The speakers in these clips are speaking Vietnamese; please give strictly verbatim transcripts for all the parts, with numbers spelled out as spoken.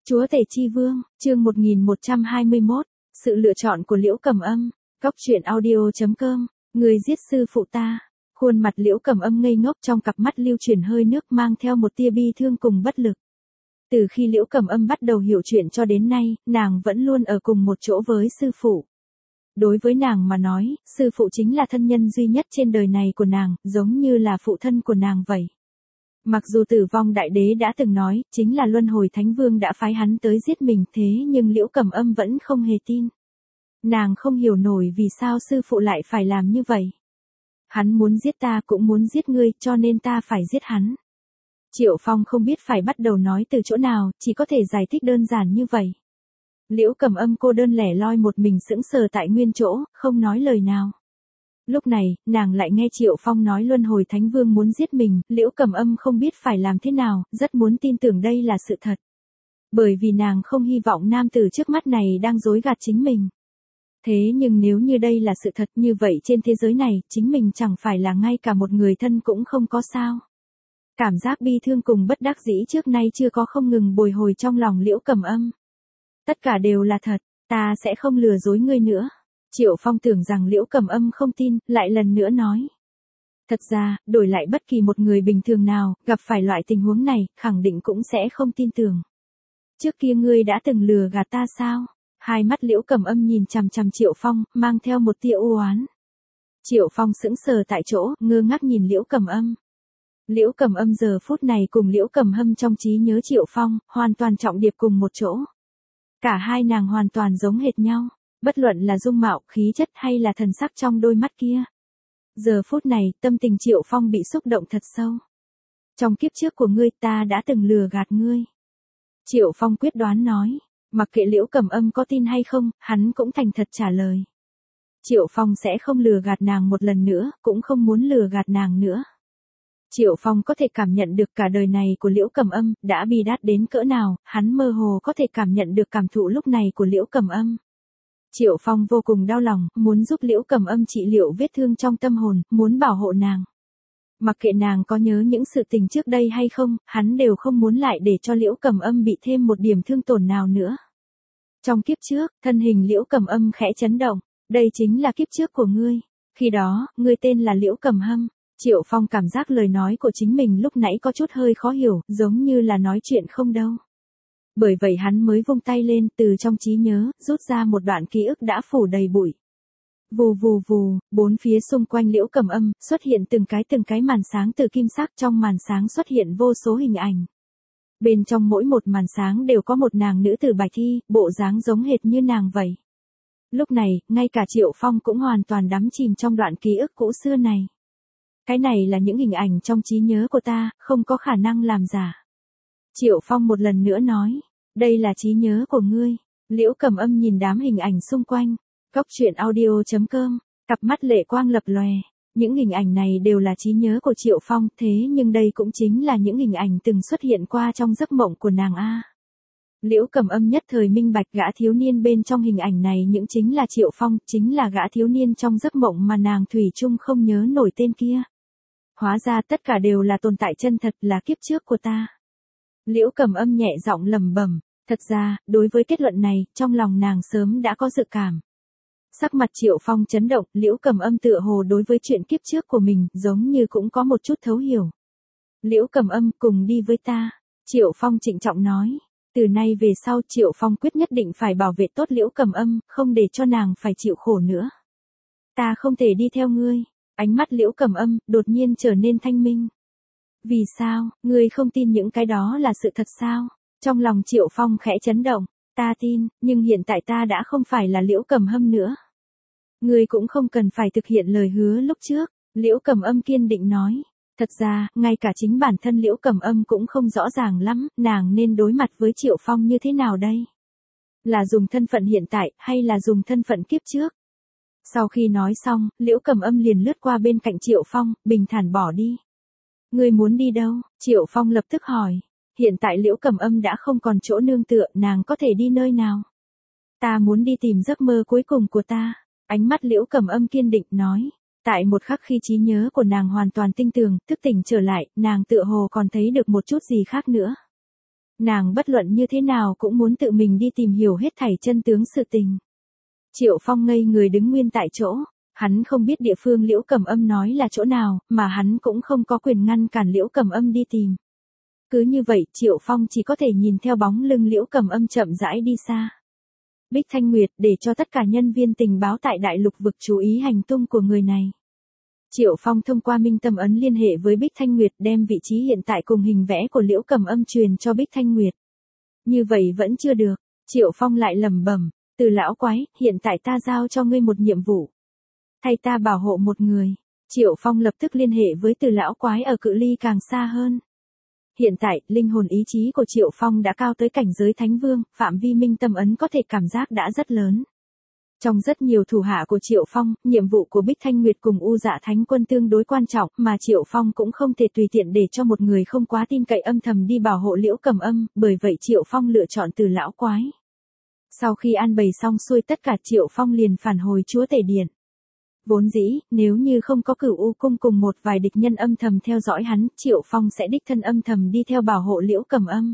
Chúa tể chi vương, chương một nghìn một trăm hai mươi mốt, sự lựa chọn của Liễu Cầm Âm, Cóc truyện audio chấm com, người giết sư phụ ta. Khuôn mặt Liễu Cầm Âm ngây ngốc, trong cặp mắt lưu chuyển hơi nước mang theo một tia bi thương cùng bất lực. Từ khi Liễu Cầm Âm bắt đầu hiểu chuyện cho đến nay, nàng vẫn luôn ở cùng một chỗ với sư phụ. Đối với nàng mà nói, sư phụ chính là thân nhân duy nhất trên đời này của nàng, giống như là phụ thân của nàng vậy. Mặc dù Tử Vong Đại Đế đã từng nói, chính là Luân Hồi Thánh Vương đã phái hắn tới giết mình, thế nhưng Liễu Cầm Âm vẫn không hề tin. Nàng không hiểu nổi vì sao sư phụ lại phải làm như vậy. Hắn muốn giết ta cũng muốn giết ngươi, cho nên ta phải giết hắn. Triệu Phong không biết phải bắt đầu nói từ chỗ nào, chỉ có thể giải thích đơn giản như vậy. Liễu Cầm Âm cô đơn lẻ loi một mình sững sờ tại nguyên chỗ, không nói lời nào. Lúc này, nàng lại nghe Triệu Phong nói Luân Hồi Thánh Vương muốn giết mình, Liễu Cầm Âm không biết phải làm thế nào, rất muốn tin tưởng đây là sự thật. Bởi vì nàng không hy vọng nam tử trước mắt này đang dối gạt chính mình. Thế nhưng nếu như đây là sự thật như vậy trên thế giới này, chính mình chẳng phải là ngay cả một người thân cũng không có sao. Cảm giác bi thương cùng bất đắc dĩ trước nay chưa có không ngừng bồi hồi trong lòng Liễu Cầm Âm. Tất cả đều là thật, ta sẽ không lừa dối ngươi nữa. Triệu Phong tưởng rằng Liễu Cầm Âm không tin, lại lần nữa nói. Thật ra, đổi lại bất kỳ một người bình thường nào, gặp phải loại tình huống này, khẳng định cũng sẽ không tin tưởng. Trước kia ngươi đã từng lừa gạt ta sao? Hai mắt Liễu Cầm Âm nhìn chằm chằm Triệu Phong, mang theo một tia u oán. Triệu Phong sững sờ tại chỗ, ngơ ngác nhìn Liễu Cầm Âm. Liễu Cầm Âm giờ phút này cùng Liễu Cầm Hâm trong trí nhớ Triệu Phong, hoàn toàn trọng điệp cùng một chỗ. Cả hai nàng hoàn toàn giống hệt nhau. Bất luận là dung mạo, khí chất hay là thần sắc trong đôi mắt kia. Giờ phút này, tâm tình Triệu Phong bị xúc động thật sâu. Trong kiếp trước của ngươi ta đã từng lừa gạt ngươi. Triệu Phong quyết đoán nói, mặc kệ Liễu Cầm Âm có tin hay không, hắn cũng thành thật trả lời. Triệu Phong sẽ không lừa gạt nàng một lần nữa, cũng không muốn lừa gạt nàng nữa. Triệu Phong có thể cảm nhận được cả đời này của Liễu Cầm Âm, đã bi đát đến cỡ nào, hắn mơ hồ có thể cảm nhận được cảm thụ lúc này của Liễu Cầm Âm. Triệu Phong vô cùng đau lòng, muốn giúp Liễu Cầm Âm trị liệu vết thương trong tâm hồn, muốn bảo hộ nàng. Mặc kệ nàng có nhớ những sự tình trước đây hay không, hắn đều không muốn lại để cho Liễu Cầm Âm bị thêm một điểm thương tổn nào nữa. Trong kiếp trước, thân hình Liễu Cầm Âm khẽ chấn động, đây chính là kiếp trước của ngươi. Khi đó, ngươi tên là Liễu Cầm Hâm. Triệu Phong cảm giác lời nói của chính mình lúc nãy có chút hơi khó hiểu, giống như là nói chuyện không đâu. Bởi vậy hắn mới vung tay lên, từ trong trí nhớ, rút ra một đoạn ký ức đã phủ đầy bụi. Vù vù vù, bốn phía xung quanh Liễu Cầm Âm, xuất hiện từng cái từng cái màn sáng từ kim sắc, trong màn sáng xuất hiện vô số hình ảnh. Bên trong mỗi một màn sáng đều có một nàng nữ tử bài thi, bộ dáng giống hệt như nàng vậy. Lúc này, ngay cả Triệu Phong cũng hoàn toàn đắm chìm trong đoạn ký ức cũ xưa này. Cái này là những hình ảnh trong trí nhớ của ta, không có khả năng làm giả. Triệu Phong một lần nữa nói, đây là trí nhớ của ngươi. Liễu Cầm Âm nhìn đám hình ảnh xung quanh. Cóc truyện audio chấm com, cặp mắt lệ quang lập lòe. Những hình ảnh này đều là trí nhớ của Triệu Phong, thế nhưng đây cũng chính là những hình ảnh từng xuất hiện qua trong giấc mộng của nàng a. Liễu Cầm Âm nhất thời minh bạch gã thiếu niên bên trong hình ảnh này những chính là Triệu Phong, chính là gã thiếu niên trong giấc mộng mà nàng thủy chung không nhớ nổi tên kia. Hóa ra tất cả đều là tồn tại chân thật, là kiếp trước của ta. Liễu Cầm Âm nhẹ giọng lẩm bẩm, thật ra, đối với kết luận này, trong lòng nàng sớm đã có dự cảm. Sắc mặt Triệu Phong chấn động, Liễu Cầm Âm tựa hồ đối với chuyện kiếp trước của mình, giống như cũng có một chút thấu hiểu. Liễu Cầm Âm, cùng đi với ta. Triệu Phong trịnh trọng nói. Từ nay về sau Triệu Phong quyết nhất định phải bảo vệ tốt Liễu Cầm Âm, không để cho nàng phải chịu khổ nữa. Ta không thể đi theo ngươi. Ánh mắt Liễu Cầm Âm đột nhiên trở nên thanh minh. Vì sao, ngươi không tin những cái đó là sự thật sao? Trong lòng Triệu Phong khẽ chấn động, ta tin, nhưng hiện tại ta đã không phải là Liễu Cầm Hâm nữa. Ngươi cũng không cần phải thực hiện lời hứa lúc trước, Liễu Cầm Âm kiên định nói. Thật ra, ngay cả chính bản thân Liễu Cầm Âm cũng không rõ ràng lắm, nàng nên đối mặt với Triệu Phong như thế nào đây? Là dùng thân phận hiện tại, hay là dùng thân phận kiếp trước? Sau khi nói xong, Liễu Cầm Âm liền lướt qua bên cạnh Triệu Phong, bình thản bỏ đi. Ngươi muốn đi đâu? Triệu Phong lập tức hỏi. Hiện tại Liễu Cầm Âm đã không còn chỗ nương tựa, nàng có thể đi nơi nào? Ta muốn đi tìm giấc mơ cuối cùng của ta. Ánh mắt Liễu Cầm Âm kiên định nói. Tại một khắc khi trí nhớ của nàng hoàn toàn tinh tường, thức tỉnh trở lại, nàng tựa hồ còn thấy được một chút gì khác nữa. Nàng bất luận như thế nào cũng muốn tự mình đi tìm hiểu hết thảy chân tướng sự tình. Triệu Phong ngây người đứng nguyên tại chỗ, hắn không biết địa phương Liễu Cẩm Âm nói là chỗ nào, mà hắn cũng không có quyền ngăn cản Liễu Cẩm Âm đi tìm. Cứ như vậy, Triệu Phong chỉ có thể nhìn theo bóng lưng Liễu Cẩm Âm chậm rãi đi xa. Bích Thanh Nguyệt để cho tất cả nhân viên tình báo tại đại lục vực chú ý hành tung của người này. Triệu Phong thông qua Minh Tâm ấn liên hệ với Bích Thanh Nguyệt đem vị trí hiện tại cùng hình vẽ của Liễu Cẩm Âm truyền cho Bích Thanh Nguyệt. Như vậy vẫn chưa được, Triệu Phong lại lẩm bẩm, Từ lão quái, hiện tại ta giao cho ngươi một nhiệm vụ. Thay ta bảo hộ một người. Triệu Phong lập tức liên hệ với Từ lão quái ở cự ly càng xa hơn. Hiện tại, linh hồn ý chí của Triệu Phong đã cao tới cảnh giới Thánh Vương, phạm vi Minh Tâm ấn có thể cảm giác đã rất lớn. Trong rất nhiều thủ hạ của Triệu Phong, nhiệm vụ của Bích Thanh Nguyệt cùng U Dạ Thánh Quân tương đối quan trọng, mà Triệu Phong cũng không thể tùy tiện để cho một người không quá tin cậy âm thầm đi bảo hộ Liễu Cẩm Âm, bởi vậy Triệu Phong lựa chọn Từ lão quái. Sau khi an bày xong xuôi tất cả, Triệu Phong liền phản hồi Chúa Tể Điện. Vốn dĩ, nếu như không có Cửu U cung cùng một vài địch nhân âm thầm theo dõi hắn, Triệu Phong sẽ đích thân âm thầm đi theo bảo hộ Liễu Cẩm Âm.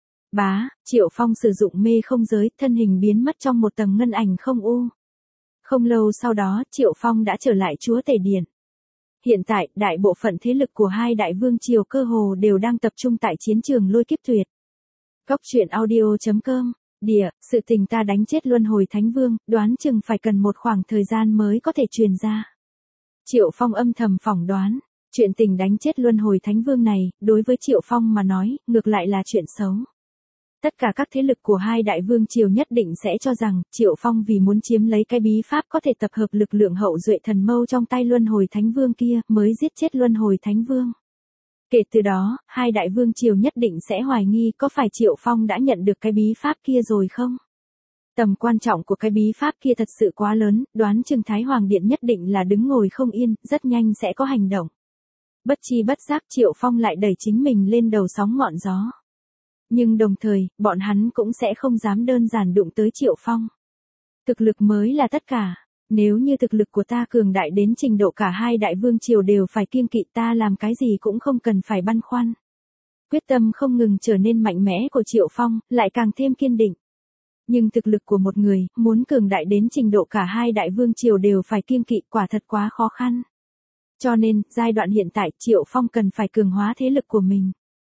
Bá, Triệu Phong sử dụng mê không giới, thân hình biến mất trong một tầng ngân ảnh không u. Không lâu sau đó, Triệu Phong đã trở lại Chúa Tể Điện. Hiện tại, đại bộ phận thế lực của hai đại vương triều cơ hồ đều đang tập trung tại chiến trường Lôi Kiếp Tuyệt. Cốc truyện audio chấm com. Địa, sự tình ta đánh chết Luân Hồi Thánh Vương, đoán chừng phải cần một khoảng thời gian mới có thể truyền ra. Triệu Phong âm thầm phỏng đoán, chuyện tình đánh chết Luân Hồi Thánh Vương này, đối với Triệu Phong mà nói, ngược lại là chuyện xấu. Tất cả các thế lực của hai đại vương triều nhất định sẽ cho rằng, Triệu Phong vì muốn chiếm lấy cái bí pháp có thể tập hợp lực lượng hậu duệ thần mâu trong tay Luân Hồi Thánh Vương kia, mới giết chết Luân Hồi Thánh Vương. Kể từ đó, hai đại vương triều nhất định sẽ hoài nghi có phải Triệu Phong đã nhận được cái bí pháp kia rồi không? Tầm quan trọng của cái bí pháp kia thật sự quá lớn, đoán chừng Thái Hoàng Điện nhất định là đứng ngồi không yên, rất nhanh sẽ có hành động. Bất chi bất giác Triệu Phong lại đẩy chính mình lên đầu sóng ngọn gió. Nhưng đồng thời, bọn hắn cũng sẽ không dám đơn giản đụng tới Triệu Phong. Thực lực mới là tất cả. Nếu như thực lực của ta cường đại đến trình độ cả hai đại vương triều đều phải kiêng kỵ, ta làm cái gì cũng không cần phải băn khoăn. Quyết tâm không ngừng trở nên mạnh mẽ của Triệu Phong, lại càng thêm kiên định. Nhưng thực lực của một người, muốn cường đại đến trình độ cả hai đại vương triều đều phải kiêng kỵ, quả thật quá khó khăn. Cho nên, giai đoạn hiện tại, Triệu Phong cần phải cường hóa thế lực của mình.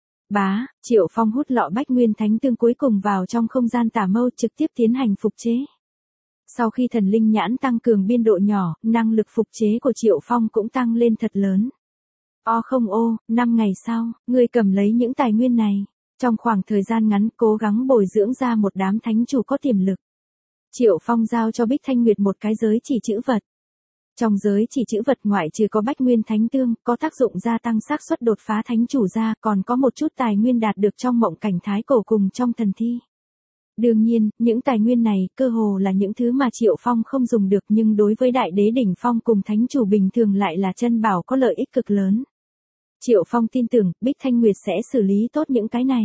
Bá, Triệu Phong hút lọ Bách Nguyên Thánh Tương cuối cùng vào trong không gian tà mâu, trực tiếp tiến hành phục chế. Sau khi thần linh nhãn tăng cường biên độ nhỏ, năng lực phục chế của Triệu Phong cũng tăng lên thật lớn. O không ô, năm ngày sau, ngươi cầm lấy những tài nguyên này. Trong khoảng thời gian ngắn cố gắng bồi dưỡng ra một đám thánh chủ có tiềm lực. Triệu Phong giao cho Bích Thanh Nguyệt một cái giới chỉ chữ vật. Trong giới chỉ chữ vật ngoại trừ có Bách Nguyên Thánh Tương, có tác dụng gia tăng xác suất đột phá thánh chủ ra, còn có một chút tài nguyên đạt được trong mộng cảnh thái cổ cùng trong thần thi. Đương nhiên, những tài nguyên này, cơ hồ là những thứ mà Triệu Phong không dùng được, nhưng đối với đại đế đỉnh phong cùng thánh chủ bình thường lại là chân bảo có lợi ích cực lớn. Triệu Phong tin tưởng, Bích Thanh Nguyệt sẽ xử lý tốt những cái này.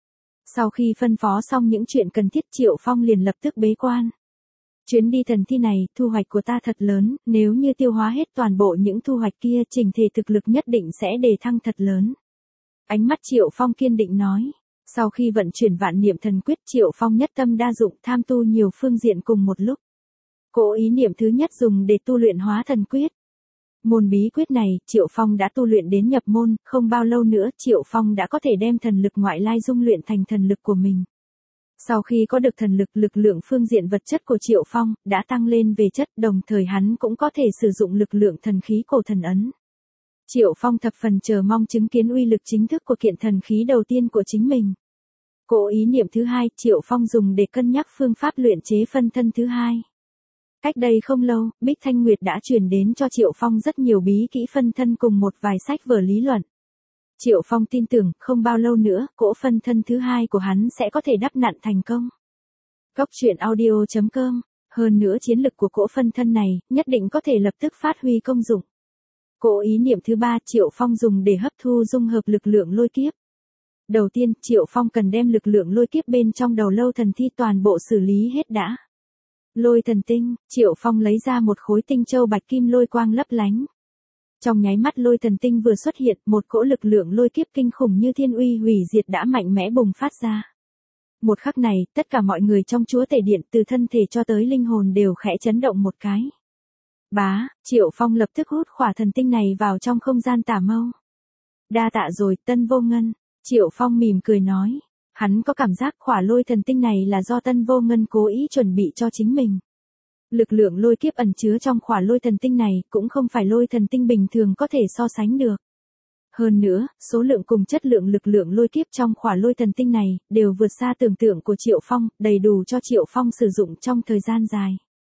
Sau khi phân phó xong những chuyện cần thiết, Triệu Phong liền lập tức bế quan. Chuyến đi thần thi này, thu hoạch của ta thật lớn, nếu như tiêu hóa hết toàn bộ những thu hoạch kia, chỉnh thể thực lực nhất định sẽ đề thăng thật lớn. Ánh mắt Triệu Phong kiên định nói. Sau khi vận chuyển vạn niệm thần quyết, Triệu Phong nhất tâm đa dụng, tham tu nhiều phương diện cùng một lúc. Cỗ ý niệm thứ nhất dùng để tu luyện hóa thần quyết. Môn bí quyết này, Triệu Phong đã tu luyện đến nhập môn, không bao lâu nữa, Triệu Phong đã có thể đem thần lực ngoại lai dung luyện thành thần lực của mình. Sau khi có được thần lực, lực lượng phương diện vật chất của Triệu Phong đã tăng lên về chất, đồng thời hắn cũng có thể sử dụng lực lượng thần khí cổ thần ấn. Triệu Phong thập phần chờ mong chứng kiến uy lực chính thức của kiện thần khí đầu tiên của chính mình. Cỗ ý niệm thứ hai, Triệu Phong dùng để cân nhắc phương pháp luyện chế phân thân thứ hai. Cách đây không lâu, Bích Thanh Nguyệt đã truyền đến cho Triệu Phong rất nhiều bí kỹ phân thân cùng một vài sách vở lý luận. Triệu Phong tin tưởng, không bao lâu nữa, cỗ phân thân thứ hai của hắn sẽ có thể đắp nặn thành công. Cốc truyện audio chấm com. Hơn nữa chiến lực của cỗ phân thân này, nhất định có thể lập tức phát huy công dụng. Cỗ ý niệm thứ ba, Triệu Phong dùng để hấp thu dung hợp lực lượng lôi kiếp. Đầu tiên, Triệu Phong cần đem lực lượng lôi kiếp bên trong đầu lâu thần thi toàn bộ xử lý hết đã. Lôi thần tinh, Triệu Phong lấy ra một khối tinh châu bạch kim lôi quang lấp lánh. Trong nháy mắt lôi thần tinh vừa xuất hiện, một cỗ lực lượng lôi kiếp kinh khủng như thiên uy hủy diệt đã mạnh mẽ bùng phát ra. Một khắc này, tất cả mọi người trong chúa tể điện từ thân thể cho tới linh hồn đều khẽ chấn động một cái. Bá, Triệu Phong lập tức hút khỏa thần tinh này vào trong không gian tả mâu. Đa tạ rồi, Tân Vô Ngân. Triệu Phong mỉm cười nói. Hắn có cảm giác khỏa lôi thần tinh này là do Tân Vô Ngân cố ý chuẩn bị cho chính mình. Lực lượng lôi kiếp ẩn chứa trong khỏa lôi thần tinh này cũng không phải lôi thần tinh bình thường có thể so sánh được. Hơn nữa, số lượng cùng chất lượng lực lượng lôi kiếp trong khỏa lôi thần tinh này đều vượt xa tưởng tượng của Triệu Phong, đầy đủ cho Triệu Phong sử dụng trong thời gian dài.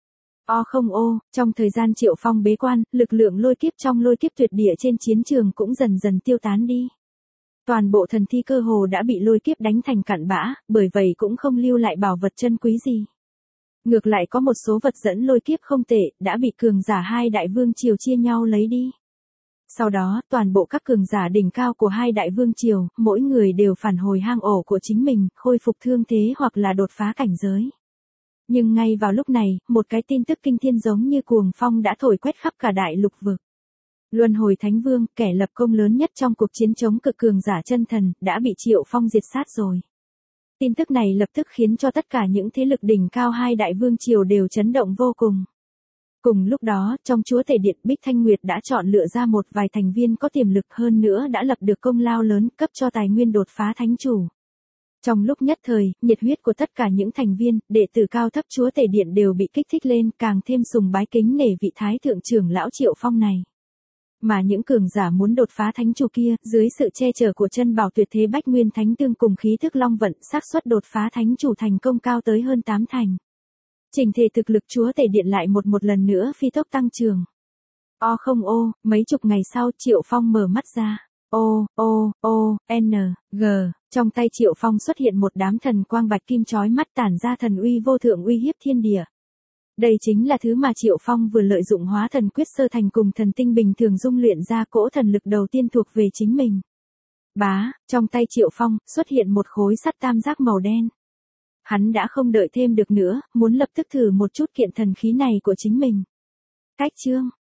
O không ô, trong thời gian Triệu Phong bế quan, lực lượng lôi kiếp trong lôi kiếp tuyệt địa trên chiến trường cũng dần dần tiêu tán đi. Toàn bộ thần thi cơ hồ đã bị lôi kiếp đánh thành cặn bã, bởi vậy cũng không lưu lại bảo vật chân quý gì. Ngược lại có một số vật dẫn lôi kiếp không tệ, đã bị cường giả hai đại vương triều chia nhau lấy đi. Sau đó, toàn bộ các cường giả đỉnh cao của hai đại vương triều, mỗi người đều phản hồi hang ổ của chính mình, khôi phục thương thế hoặc là đột phá cảnh giới. Nhưng ngay vào lúc này, một cái tin tức kinh thiên giống như cuồng phong đã thổi quét khắp cả đại lục vực. Luân hồi Thánh Vương, kẻ lập công lớn nhất trong cuộc chiến chống cực cường giả chân thần, đã bị Triệu Phong diệt sát rồi. Tin tức này lập tức khiến cho tất cả những thế lực đỉnh cao hai đại vương triều đều chấn động vô cùng. Cùng lúc đó, trong chúa tể điện, Bích Thanh Nguyệt đã chọn lựa ra một vài thành viên có tiềm lực hơn nữa đã lập được công lao lớn, cấp cho tài nguyên đột phá thánh chủ. Trong lúc nhất thời, nhiệt huyết của tất cả những thành viên, đệ tử cao thấp chúa tể điện đều bị kích thích lên, càng thêm sùng bái kính nể vị thái thượng trưởng lão Triệu Phong này. Mà những cường giả muốn đột phá thánh chủ kia, dưới sự che chở của chân bảo tuyệt thế Bách Nguyên Thánh Tương cùng khí thức long vận, xác suất đột phá thánh chủ thành công cao tới hơn tám thành. Trình thể thực lực chúa tể điện lại một một lần nữa phi tốc tăng trưởng. O không ô, mấy chục ngày sau Triệu Phong mở mắt ra. O, O, O, N, G, trong tay Triệu Phong xuất hiện một đám thần quang bạch kim chói mắt tản ra thần uy vô thượng uy hiếp thiên địa. Đây chính là thứ mà Triệu Phong vừa lợi dụng hóa thần quyết sơ thành cùng thần tinh bình thường dung luyện ra cỗ thần lực đầu tiên thuộc về chính mình. Bá, trong tay Triệu Phong xuất hiện một khối sắt tam giác màu đen. Hắn đã không đợi thêm được nữa, muốn lập tức thử một chút kiện thần khí này của chính mình. Cách chương